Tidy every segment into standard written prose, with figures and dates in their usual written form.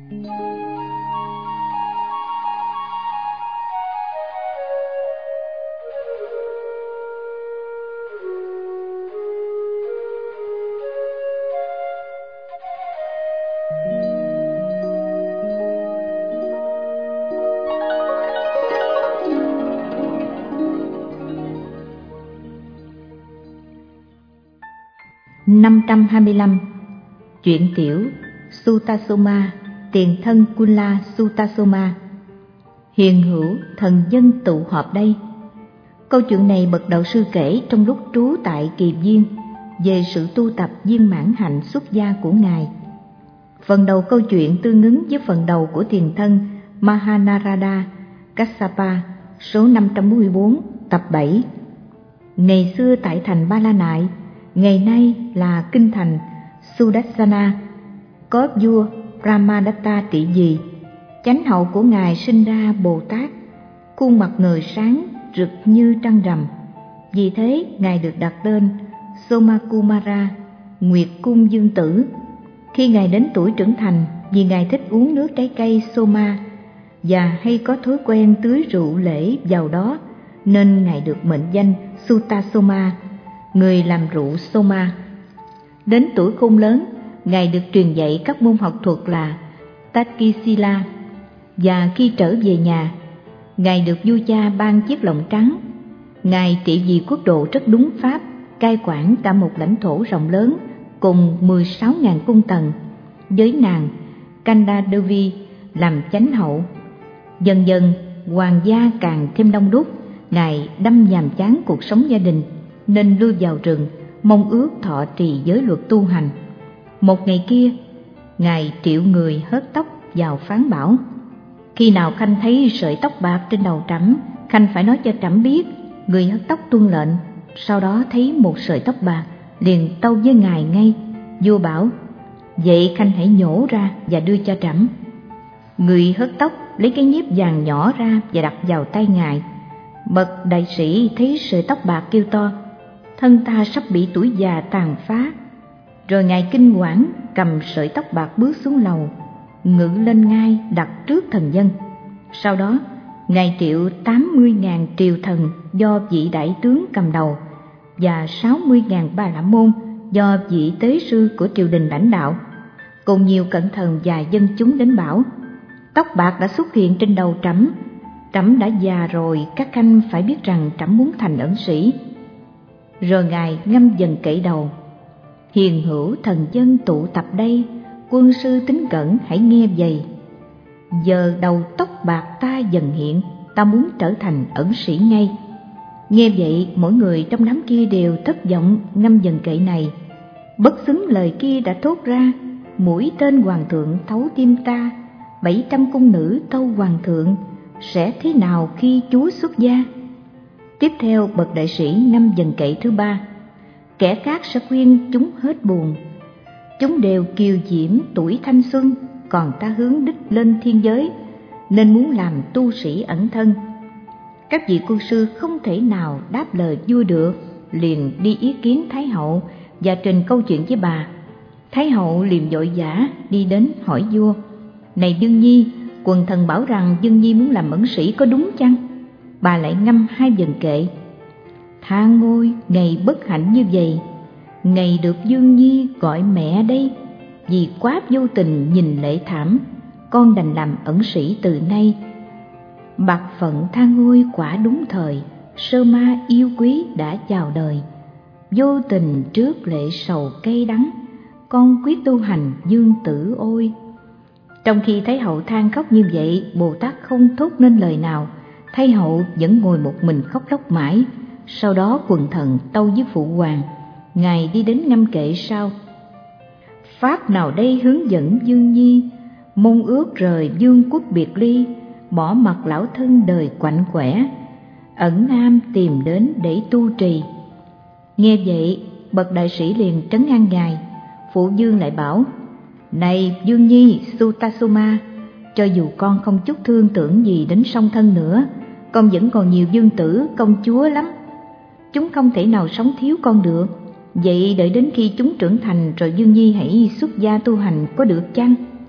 525. Chuyện tiểu Sutasoma, tiền thân Kula Sutasoma. Hiền hữu thần dân tụ họp đây. Câu chuyện này bậc đạo sư kể trong lúc trú tại Kỳ Viên về sự tu tập viên mãn hạnh xuất gia của Ngài. Phần đầu câu chuyện tương ứng với phần đầu của tiền thân Mahanarada Kassapa, số 544, tập 7. Ngày xưa tại thành Ba La Nại, ngày nay là kinh thành Sudassana, có vua Brahmadatta trị vì. Chánh hậu của Ngài sinh ra Bồ Tát, khuôn mặt ngời sáng rực như trăng rằm. Vì thế Ngài được đặt tên Somakumara, Nguyệt Cung Dương Tử. Khi Ngài đến tuổi trưởng thành, vì Ngài thích uống nước trái cây Soma và hay có thói quen tưới rượu lễ vào đó, nên Ngài được mệnh danh Sutasoma, người làm rượu Soma. Đến tuổi khôn lớn, Ngài được truyền dạy các môn học thuật là Tatkisila, và khi trở về nhà, Ngài được vua cha ban chiếc lọng trắng. Ngài trị vì quốc độ rất đúng pháp, cai quản cả một lãnh thổ rộng lớn cùng 16.000 cung tần, với nàng Kanda Devi làm chánh hậu. Dần dần hoàng gia càng thêm đông đúc, Ngài đâm nhàm chán cuộc sống gia đình nên lui vào rừng, mong ước thọ trì giới luật tu hành. Một ngày kia, Ngài triệu người hớt tóc vào phán bảo: khi nào Khanh thấy sợi tóc bạc trên đầu trẫm, Khanh phải nói cho trẫm biết. Người hớt tóc tuân lệnh, sau đó thấy một sợi tóc bạc liền tâu với Ngài ngay. Vua bảo: vậy Khanh hãy nhổ ra và đưa cho trẫm. Người hớt tóc lấy cái nhíp vàng nhỏ ra và đặt vào tay Ngài. Bậc đại sĩ thấy sợi tóc bạc kêu to: thân ta sắp bị tuổi già tàn phá. Rồi Ngài kinh hoảng cầm sợi tóc bạc bước xuống lầu, ngự lên ngai đặt trước thần dân. Sau đó Ngài triệu 80.000 triều thần do vị đại tướng cầm đầu và 60.000 Ba La Môn do vị tế sư của triều đình lãnh đạo, cùng nhiều cận thần và dân chúng đến bảo: tóc bạc đã xuất hiện trên đầu trẫm, trẫm đã già rồi, các khanh phải biết rằng trẫm muốn thành ẩn sĩ. Rồi Ngài ngâm dần kệ đầu: hiền hữu thần dân tụ tập đây, quân sư tín cẩn hãy nghe vầy. Giờ đầu tóc bạc ta dần hiện, ta muốn trở thành ẩn sĩ ngay. Nghe vậy, mỗi người trong đám kia đều thất vọng ngâm dần kệ này. Bất xứng lời kia đã thốt ra: mũi tên hoàng thượng thấu tim ta, 700 cung nữ tâu hoàng thượng, sẽ thế nào khi chúa xuất gia? Tiếp theo bậc đại sĩ ngâm dần kệ thứ ba: kẻ khác sẽ khuyên chúng hết buồn, chúng đều kiều diễm tuổi thanh xuân, còn ta hướng đích lên thiên giới nên muốn làm tu sĩ ẩn thân. Các vị quân sư không thể nào đáp lời vua được, liền đi ý kiến Thái hậu và trình câu chuyện với bà. Thái hậu liền vội vã đi đến hỏi vua: này Dương Nhi, quần thần bảo rằng Dương Nhi muốn làm ẩn sĩ, có đúng chăng? Bà lại ngâm 2 vần kệ: tha ngôi ngày bất hạnh như vậy, ngày được Dương Nhi gọi mẹ đây, vì quá vô tình nhìn lệ thảm, con đành làm ẩn sĩ từ nay. Bạc phận tha ngôi quả đúng thời, sơ ma yêu quý đã chào đời, vô tình trước lệ sầu cay đắng, con quyết tu hành dương tử ôi. Trong khi Thái hậu than khóc như vậy, Bồ Tát không thốt nên lời nào. Thái hậu vẫn ngồi một mình khóc lóc mãi. Sau đó quần thần tâu với phụ hoàng. Ngài đi đến ngâm kệ sau: pháp nào đây hướng dẫn Dương Nhi, mong ước rời vương quốc biệt ly, bỏ mặt lão thân đời quạnh quẻ, ẩn nam tìm đến để tu trì. Nghe vậy, bậc đại sĩ liền trấn an Ngài. Phụ vương lại bảo: này Dương Nhi Sutasoma, cho dù con không chút thương tưởng gì đến song thân nữa, con vẫn còn nhiều vương tử công chúa lắm, chúng không thể nào sống thiếu con được. Vậy đợi đến khi chúng trưởng thành rồi Dương Nhi hãy xuất gia tu hành, có được chăng?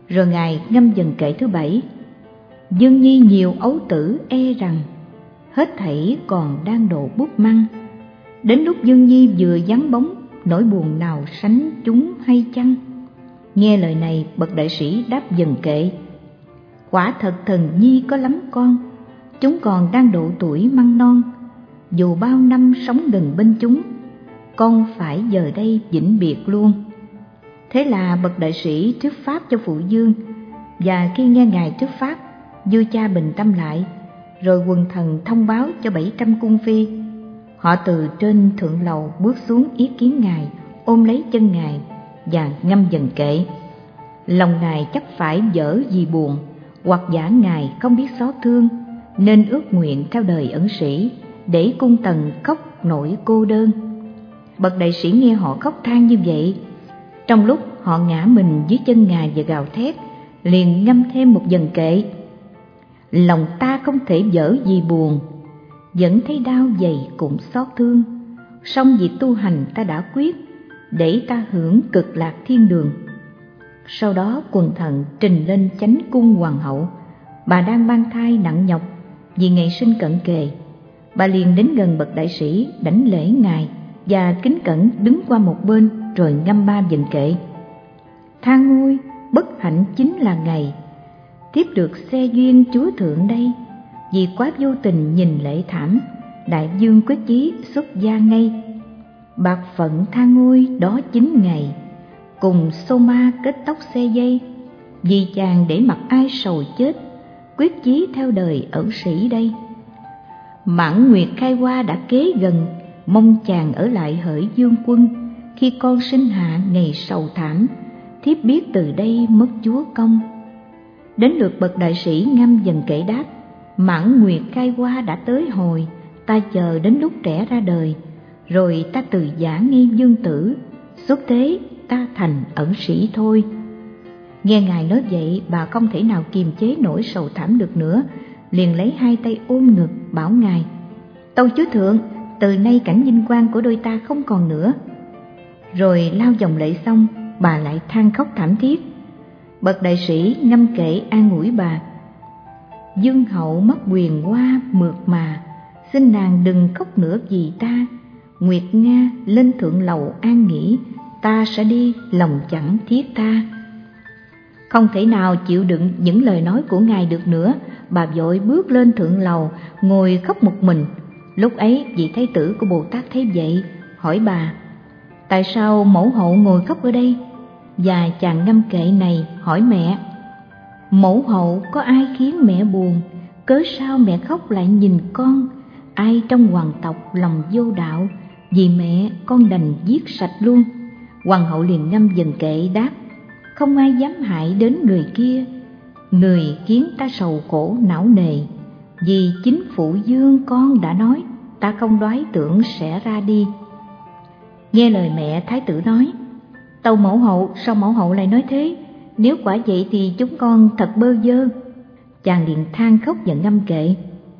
Rồi Ngài ngâm dần kệ thứ 7: Dương nhi nhiều ấu tử e rằng, hết thảy còn đang độ bút măng. Đến lúc Dương nhi vừa vắng bóng, nỗi buồn nào sánh chúng hay chăng? Nghe lời này, bậc đại sĩ đáp dần kệ: Quả thật thần nhi có lắm con, chúng còn đang độ tuổi măng non. Dù bao năm sống gần bên chúng, con phải giờ đây vĩnh biệt luôn. Thế là bậc đại sĩ thuyết pháp cho phụ vương, và khi nghe Ngài thuyết pháp, vua cha bình tâm lại. Rồi quần thần thông báo cho 700 cung phi. Họ từ trên thượng lầu bước xuống ý kiến Ngài, ôm lấy chân Ngài và ngâm dần kệ. Lòng Ngài chắc phải dở vì buồn, hoặc giả Ngài không biết xót thương, nên ước nguyện theo đời ẩn sĩ, để cung tần khóc nỗi cô đơn. Bậc đại sĩ nghe họ khóc than như vậy, trong lúc họ ngã mình dưới chân Ngài và gào thét, liền ngâm thêm một dần kệ: Lòng ta không thể dở vì buồn, vẫn thấy đau dày cũng xót thương. Song việc tu hành ta đã quyết, để ta hưởng cực lạc thiên đường. Sau đó quần thần trình lên chánh cung hoàng hậu. Bà đang mang thai nặng nhọc vì ngày sinh cận kề. Bà liền đến gần bậc đại sĩ, đảnh lễ Ngài và kính cẩn đứng qua một bên, rồi ngâm 3 dần kệ: Tha ngôi, bất hạnh chính là ngày tiếp được xe duyên chúa thượng đây. Vì quá vô tình nhìn lễ thảm, đại vương quyết chí xuất gia ngay. Bạc phận tha ngôi đó chính ngày, cùng Soma kết tóc xe dây. Vì chàng để mặc ai sầu chết, quyết chí theo đời ẩn sĩ đây. Mãn nguyệt khai hoa đã kế gần, mong chàng ở lại hỡi vương quân. Khi con sinh hạ ngày sầu thảm, thiếp biết từ đây mất chúa công. Đến lượt bậc đại sĩ ngâm dần kệ đáp: Mãn nguyệt khai hoa đã tới hồi, ta chờ đến lúc trẻ ra đời, rồi ta từ giả nghi dương tử, xuất thế ta thành ẩn sĩ thôi. Nghe Ngài nói vậy, bà không thể nào kiềm chế nỗi sầu thảm được nữa, liền lấy 2 tay ôm ngực bảo Ngài: Tâu chúa thượng, từ nay cảnh vinh quang của đôi ta không còn nữa. Rồi lau dòng lệ xong, bà lại than khóc thảm thiết. Bậc đại sĩ ngâm kệ an ủi bà: Dương hậu mất quyền hoa mượt mà, xin nàng đừng khóc nữa vì ta. Nguyệt Nga lên thượng lầu an nghỉ, ta sẽ đi lòng chẳng thiết tha. Không thể nào chịu đựng những lời nói của Ngài được nữa, bà vội bước lên thượng lầu, ngồi khóc một mình. Lúc ấy vị thái tử của Bồ Tát thấy vậy, hỏi bà: Tại sao mẫu hậu ngồi khóc ở đây? Và chàng ngâm kệ này hỏi mẹ: Mẫu hậu có ai khiến mẹ buồn? Cớ sao mẹ khóc lại nhìn con? Ai trong hoàng tộc lòng vô đạo? Vì mẹ con đành giết sạch luôn. Hoàng hậu liền ngâm dần kệ đáp: Không ai dám hại đến người kia, người khiến ta sầu khổ não nề. Vì chính phụ vương con đã nói, ta không đoái tưởng sẽ ra đi. Nghe lời mẹ, thái tử nói: Tâu mẫu hậu, sao mẫu hậu lại nói thế? Nếu quả vậy thì chúng con thật bơ vơ. Chàng liền than khóc và ngâm kệ: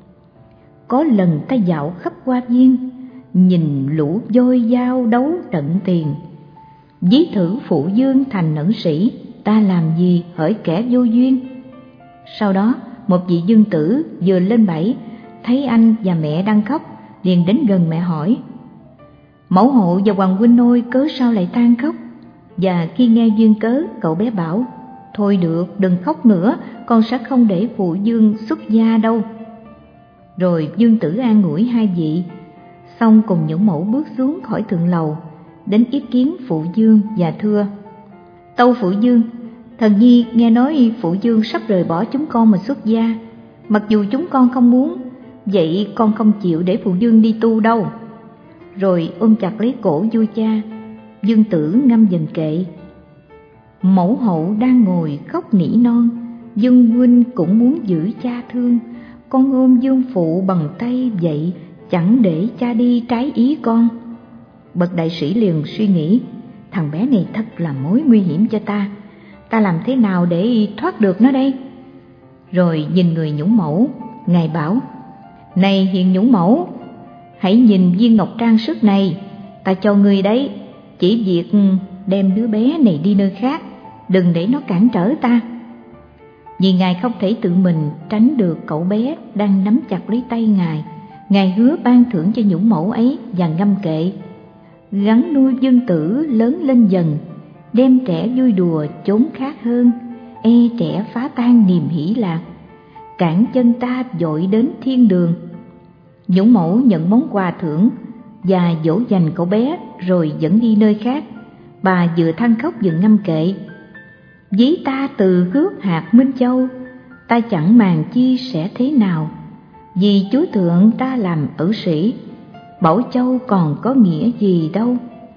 Có lần ta dạo khắp hoa viên, nhìn lũ voi dao đấu trận tiền. Ví thử phụ vương thành ẩn sĩ, ta làm gì hỡi kẻ vô duyên. Sau đó một vị dương tử vừa lên bẫy, thấy anh và mẹ đang khóc, liền đến gần mẹ hỏi: Mẫu hậu và hoàng huynh ôi, cớ sao lại than khóc? Và khi nghe duyên cớ, cậu bé bảo: Thôi được, đừng khóc nữa, con sẽ không để phụ vương xuất gia đâu. Rồi dương tử an ủi 2 vị, xong cùng những mẫu bước xuống khỏi thượng lầu, đến ý kiến phụ vương và thưa: Tâu phụ vương, thần nhi nghe nói phụ vương sắp rời bỏ chúng con mà xuất gia. Mặc dù chúng con không muốn, vậy con không chịu để phụ vương đi tu đâu. Rồi ôm chặt lấy cổ vua cha. Dương tử ngâm dần kệ: Mẫu hậu đang ngồi khóc nỉ non, dân huynh cũng muốn giữ cha thương. Con ôm dương phụ bằng tay vậy, chẳng để cha đi trái ý con. Bậc đại sĩ liền suy nghĩ: Thằng bé này thật là mối nguy hiểm cho ta, ta làm thế nào để thoát được nó đây? Rồi nhìn người nhũ mẫu, Ngài bảo: Này hiền nhũ mẫu, hãy nhìn viên ngọc trang sức này, ta cho người đấy, chỉ việc đem đứa bé này đi nơi khác, đừng để nó cản trở ta. Vì Ngài không thể tự mình tránh được cậu bé đang nắm chặt lấy tay Ngài. Ngài hứa ban thưởng cho nhũ mẫu ấy và ngâm kệ: gắn nuôi vương tử lớn lên dần, đem trẻ vui đùa chốn khác hơn, e trẻ phá tan niềm hỷ lạc, cản chân ta vội đến thiên đường. Nhũ mẫu nhận món quà thưởng và dỗ dành cậu bé rồi dẫn đi nơi khác. Bà vừa than khóc vừa ngâm kệ: ví ta từ gước hạt Minh Châu, ta chẳng màng chi sẽ thế nào, vì Chúa Thượng ta làm ẩn sĩ, Bảo Châu còn có nghĩa gì đâu.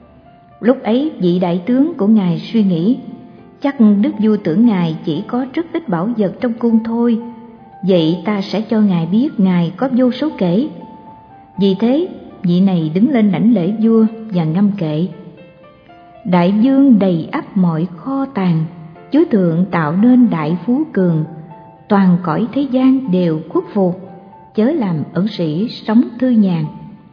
Lúc ấy vị đại tướng của Ngài suy nghĩ, chắc đức vua tưởng Ngài chỉ có rất ít bảo vật trong cung thôi, vậy ta sẽ cho Ngài biết Ngài có vô số kể. Vì thế vị này đứng lên đảnh lễ vua và ngâm kệ: đại vương đầy ắp mọi kho tàng, Chúa Thượng tạo nên đại phú cường, toàn cõi thế gian đều khuất phục, chớ làm ẩn sĩ sống thư nhàn.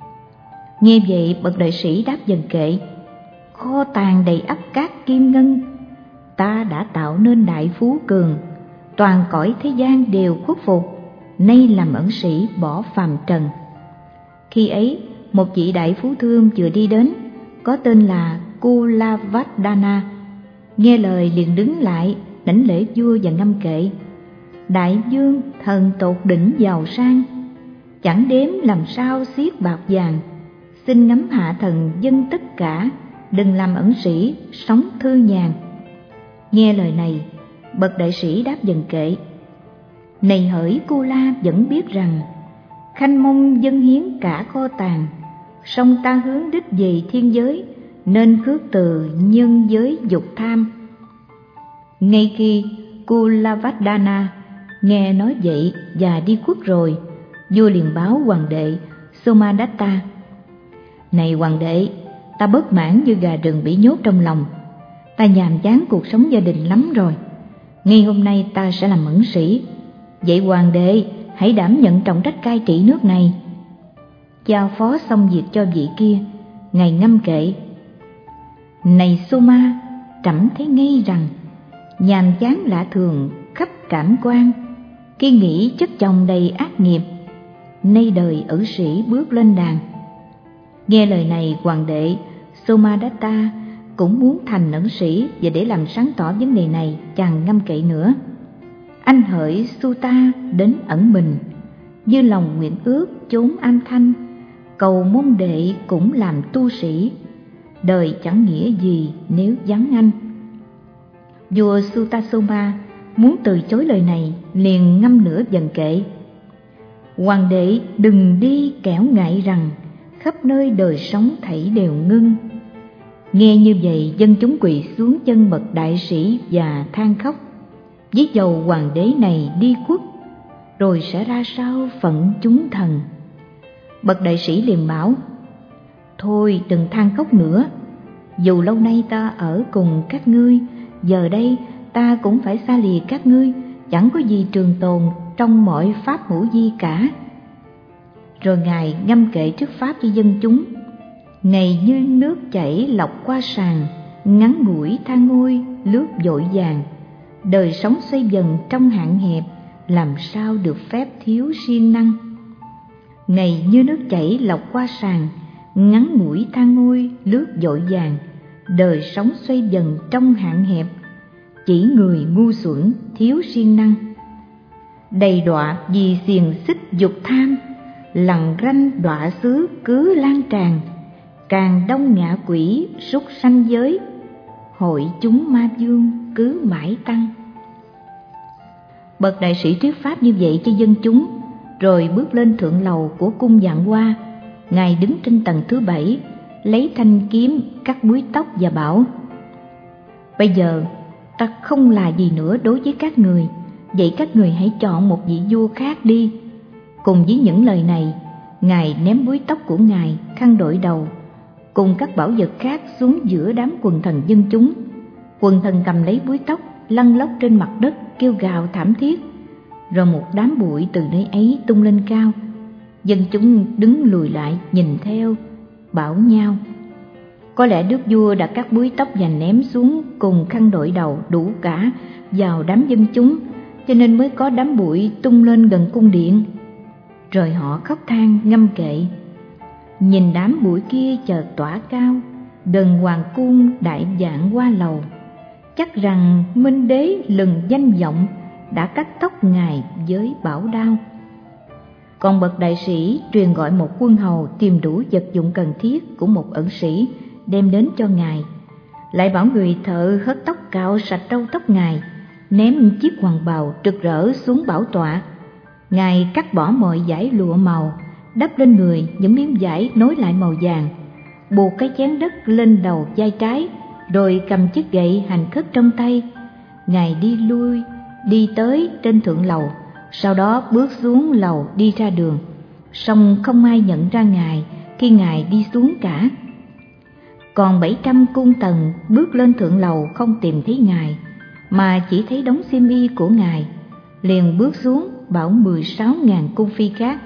Nghe vậy bậc đại sĩ đáp dần kệ: kho tàng đầy ắp các kim ngân, ta đã tạo nên đại phú cường, toàn cõi thế gian đều khuất phục, nay làm ẩn sĩ bỏ phàm trần. Khi ấy một vị đại phú thương vừa đi đến, có tên là Kulavadana, nghe lời liền đứng lại đảnh lễ vua và ngâm kệ: đại vương thần tột đỉnh giàu sang, chẳng đếm làm sao xiết bạc vàng, xin ngắm hạ thần dân tất cả, đừng làm ẩn sĩ sống thư nhàn. Nghe lời này bậc đại sĩ đáp dần kệ: này hỡi Kula vẫn biết rằng, khanh mong dâng hiến cả kho tàng, song ta hướng đích về thiên giới, nên khước từ nhân giới dục tham. Ngay khi Kulavadana nghe nói vậy và đi khuất rồi, vua liền báo hoàng đệ Somadatta: này hoàng đệ, ta bất mãn như gà rừng bị nhốt trong lòng, ta nhàm chán cuộc sống gia đình lắm rồi. Ngay hôm nay ta sẽ làm ẩn sĩ, vậy hoàng đệ hãy đảm nhận trọng trách cai trị nước này. Giao phó xong việc cho vị kia, ngài ngâm kệ: này Soma, trẫm thấy ngay rằng nhàm chán lạ thường khắp cảm quan, khi nghĩ chất chồng đầy ác nghiệp, nay đời ẩn sĩ bước lên đàn. Nghe lời này hoàng đệ Somadatta cũng muốn thành ẩn sĩ, và để làm sáng tỏ vấn đề này chàng ngâm kệ nữa: anh hỡi Sutta đến ẩn mình, như lòng nguyện ước chốn an thanh, cầu mong đệ cũng làm tu sĩ, đời chẳng nghĩa gì nếu vắng anh. Vua Sutasoma muốn từ chối lời này, liền ngâm nửa vần kệ: hoàng đệ đừng đi kẻo ngại rằng, khắp nơi đời sống thảy đều ngưng. Nghe như vậy dân chúng quỳ xuống chân bậc đại sĩ và than khóc: ví dầu hoàng đế này đi khuất, rồi sẽ ra sao phận chúng thần. Bậc đại sĩ liền bảo: thôi đừng than khóc nữa, dù lâu nay ta ở cùng các ngươi, giờ đây ta cũng phải xa lìa các ngươi, chẳng có gì trường tồn trong mọi pháp hữu vi cả. Rồi ngài ngâm kệ trước pháp cho dân chúng: ngày như nước chảy lọc qua sàn, ngắn ngủi than ngôi lướt vội vàng, đời sống xoay vần trong hạn hẹp, làm sao được phép thiếu siêng năng. Ngày như nước chảy lọc qua sàn, ngắn ngủi than ngôi lướt vội vàng, đời sống xoay vần trong hạn hẹp, chỉ người ngu xuẩn thiếu siêng năng. Đầy đọa vì xiềng xích dục tham, lằn ranh đọa xứ cứ lan tràn, càng đông ngạ quỷ súc sanh giới, hội chúng ma vương cứ mãi tăng. Bậc đại sĩ thuyết pháp như vậy cho dân chúng, rồi bước lên thượng lầu của cung Vạn Hoa. Ngài đứng trên tầng thứ 7, lấy thanh kiếm cắt búi tóc và bảo: bây giờ ta không là gì nữa đối với các người, vậy các người hãy chọn một vị vua khác đi. Cùng với những lời này, ngài ném búi tóc của ngài, khăn đội đầu cùng các bảo vật khác xuống giữa đám quần thần dân chúng. Quần thần cầm lấy búi tóc lăn lóc trên mặt đất kêu gào thảm thiết, rồi một đám bụi từ nơi ấy tung lên cao. Dân chúng đứng lùi lại nhìn theo, bảo nhau: có lẽ đức vua đã cắt búi tóc và ném xuống cùng khăn đội đầu đủ cả vào đám dân chúng, cho nên mới có đám bụi tung lên gần cung điện. Rồi họ khóc than ngâm kệ. Nhìn đám bụi kia chợt tỏa cao, gần hoàng cung đại vạn hoa lầu. Chắc rằng Minh Đế lừng danh vọng, đã cắt tóc ngài với bảo đao. Còn bậc đại sĩ truyền gọi một quân hầu tìm đủ vật dụng cần thiết của một ẩn sĩ đem đến cho ngài, lại bảo người thợ hớt tóc cạo sạch râu tóc ngài, ném chiếc hoàng bào rực rỡ xuống bảo tọa. Ngài cắt bỏ mọi dải lụa màu, đắp lên người những miếng vải nối lại màu vàng, buộc cái chén đất lên đầu vai trái, rồi cầm chiếc gậy hành khất trong tay. Ngài đi lui đi tới trên thượng lầu, sau đó bước xuống lầu đi ra đường, song không ai nhận ra ngài khi ngài đi xuống cả. Còn 700 cung tần bước lên thượng lầu không tìm thấy ngài, mà chỉ thấy đống xiêm y của ngài, liền bước xuống bảo 16.000 cung phi khác: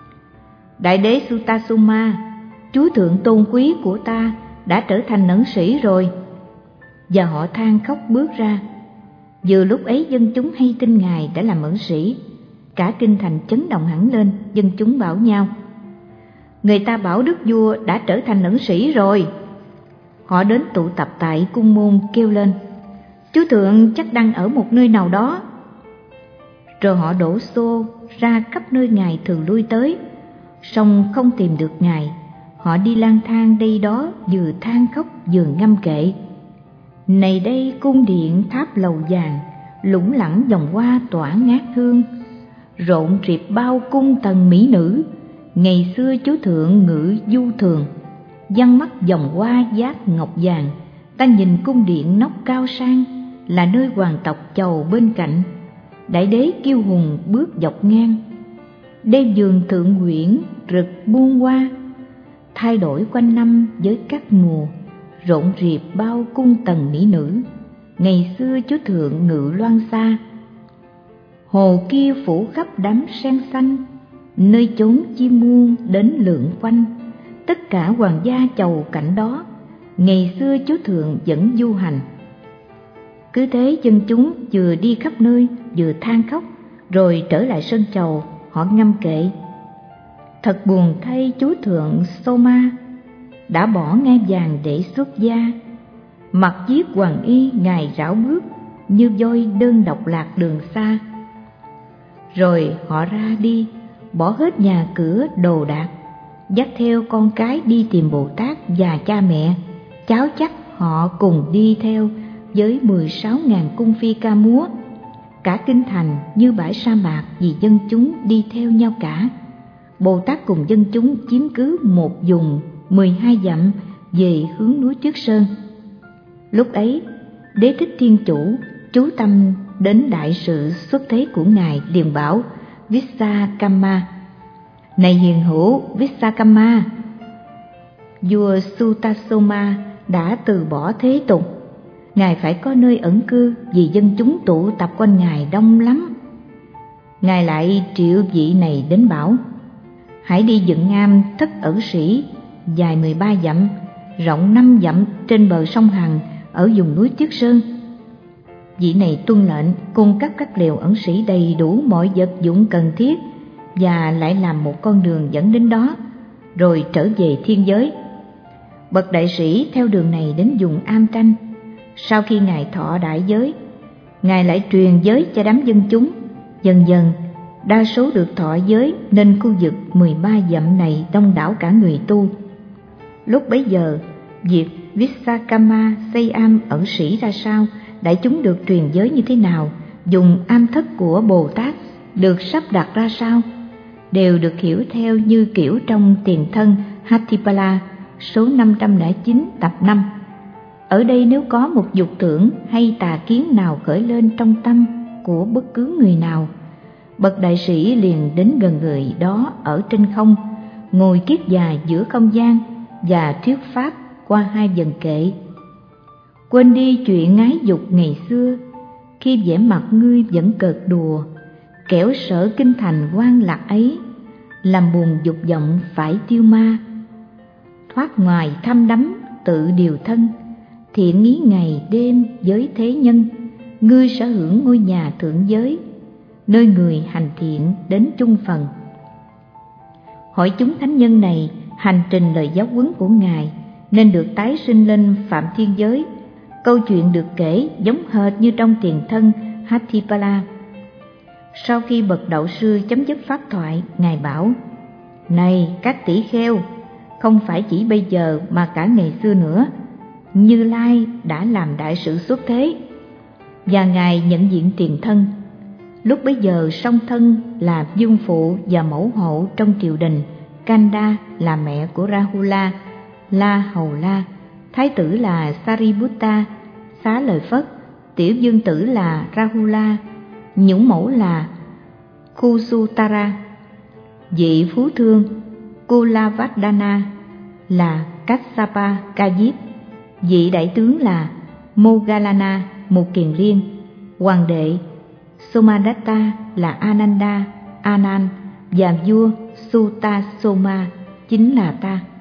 Đại đế Sutasoma, chúa thượng tôn quý của ta đã trở thành ẩn sĩ rồi. Và họ than khóc bước ra. Vừa lúc ấy dân chúng hay tin ngài đã làm ẩn sĩ, cả kinh thành chấn động hẳn lên. Dân chúng bảo nhau: Người ta bảo đức vua đã trở thành ẩn sĩ rồi. Họ đến tụ tập tại cung môn kêu lên: Chúa thượng chắc đang ở một nơi nào đó. Rồi họ đổ xô ra khắp nơi ngài thường lui tới, song không tìm được ngài. Họ đi lang thang đây đó, vừa than khóc vừa ngâm kệ. Này đây cung điện tháp lầu vàng, lủng lẳng dòng hoa tỏa ngát hương, rộn rịp bao cung tần mỹ nữ. Ngày xưa chúa thượng ngự du thường, văng mắt dòng hoa giác ngọc vàng. Ta nhìn cung điện nóc cao sang, là nơi hoàng tộc chầu bên cạnh. Đại đế kiêu hùng bước dọc ngang, đêm giường thượng nguyễn rực muôn hoa. Thay đổi quanh năm với các mùa, rộn rịp bao cung tần mỹ nữ. Ngày xưa chúa thượng ngự loan xa, hồ kia phủ khắp đám sen xanh, nơi chốn chim muôn đến lượn quanh. Tất cả hoàng gia chầu cảnh đó, ngày xưa chúa thượng vẫn du hành. Cứ thế dân chúng vừa đi khắp nơi vừa than khóc, rồi trở lại sân chầu, họ ngâm kệ: Thật buồn thay chúa thượng Soma, đã bỏ ngai vàng để xuất gia. Mặc chiếc hoàng y ngài rảo bước, như voi đơn độc lạc đường xa. Rồi họ ra đi, bỏ hết nhà cửa đồ đạc, dắt theo con cái đi tìm Bồ Tát và cha mẹ. Cháu chắc họ cùng đi theo với 16.000 cung phi ca múa. Cả kinh thành như bãi sa mạc vì dân chúng đi theo nhau cả. Bồ Tát cùng dân chúng chiếm cứ một vùng 12 dặm về hướng núi Tuyết Sơn. Lúc ấy, Đế Thích Thiên Chủ chú tâm đến đại sự xuất thế của ngài, liền bảo Vissakhamma: Này hiền hữu Vissakhamma, vua Sutasoma đã từ bỏ thế tục. Ngài phải có nơi ẩn cư, vì dân chúng tụ tập quanh ngài đông lắm. Ngài lại triệu vị này đến bảo: Hãy đi dựng am thất ẩn sĩ dài 13 dặm, rộng 5 dặm trên bờ sông Hằng ở vùng núi Tuyết Sơn. Vị này tuân lệnh, cung cấp các lều ẩn sĩ đầy đủ mọi vật dụng cần thiết, và lại làm một con đường dẫn đến đó, rồi trở về thiên giới. Bậc đại sĩ theo đường này đến vùng Am Tranh. Sau khi ngài thọ đại giới, ngài lại truyền giới cho đám dân chúng. Dần dần, đa số được thọ giới, nên khu vực 13 dặm này đông đảo cả người tu. Lúc bấy giờ, việc Vissakhamma xây am ẩn sĩ ra sao, đại chúng được truyền giới như thế nào, dùng am thất của Bồ Tát được sắp đặt ra sao, đều được hiểu theo như kiểu trong Tiền Thân Hatipala số 509 tập 5. Ở đây nếu có một dục tưởng hay tà kiến nào khởi lên trong tâm của bất cứ người nào, bậc đại sĩ liền đến gần người đó ở trên không, ngồi kiết già giữa không gian và thuyết pháp qua 2 vần kệ: Quên đi chuyện ái dục ngày xưa, khi vẻ mặt ngươi vẫn cợt đùa, kẻo sở kinh thành quan lạc ấy, làm buồn dục vọng phải tiêu ma. Thoát ngoài thăm đắm tự điều thân, thiện ý ngày đêm với thế nhân, ngươi sở hưởng ngôi nhà thượng giới, nơi người hành thiện đến chung phần. Hỏi chúng thánh nhân này hành trình lời giáo huấn của Ngài nên được tái sinh lên Phạm Thiên Giới. Câu chuyện được kể giống hệt như trong tiền thân Hattipala. Sau khi bậc đạo sư chấm dứt pháp thoại, Ngài bảo: Này các tỷ kheo, không phải chỉ bây giờ mà cả ngày xưa nữa, Như Lai đã làm đại sự xuất thế. Và Ngài nhận diện tiền thân. Lúc bấy giờ song thân là dương phụ và mẫu hậu trong triều đình. Kanda là mẹ của Rahula, La Hầu La. Thái tử là Sariputta, xá lời Phất. Tiểu dương tử là Rahula, nhũ mẫu là Kusutara. Vị phú thương Kulavardhana là Kassapa Ca Diếp. Vị đại tướng là Moggallana, một kiền liên. Hoàng đệ Somadatta là Ananda, Anan, và vua Sutasoma chính là ta.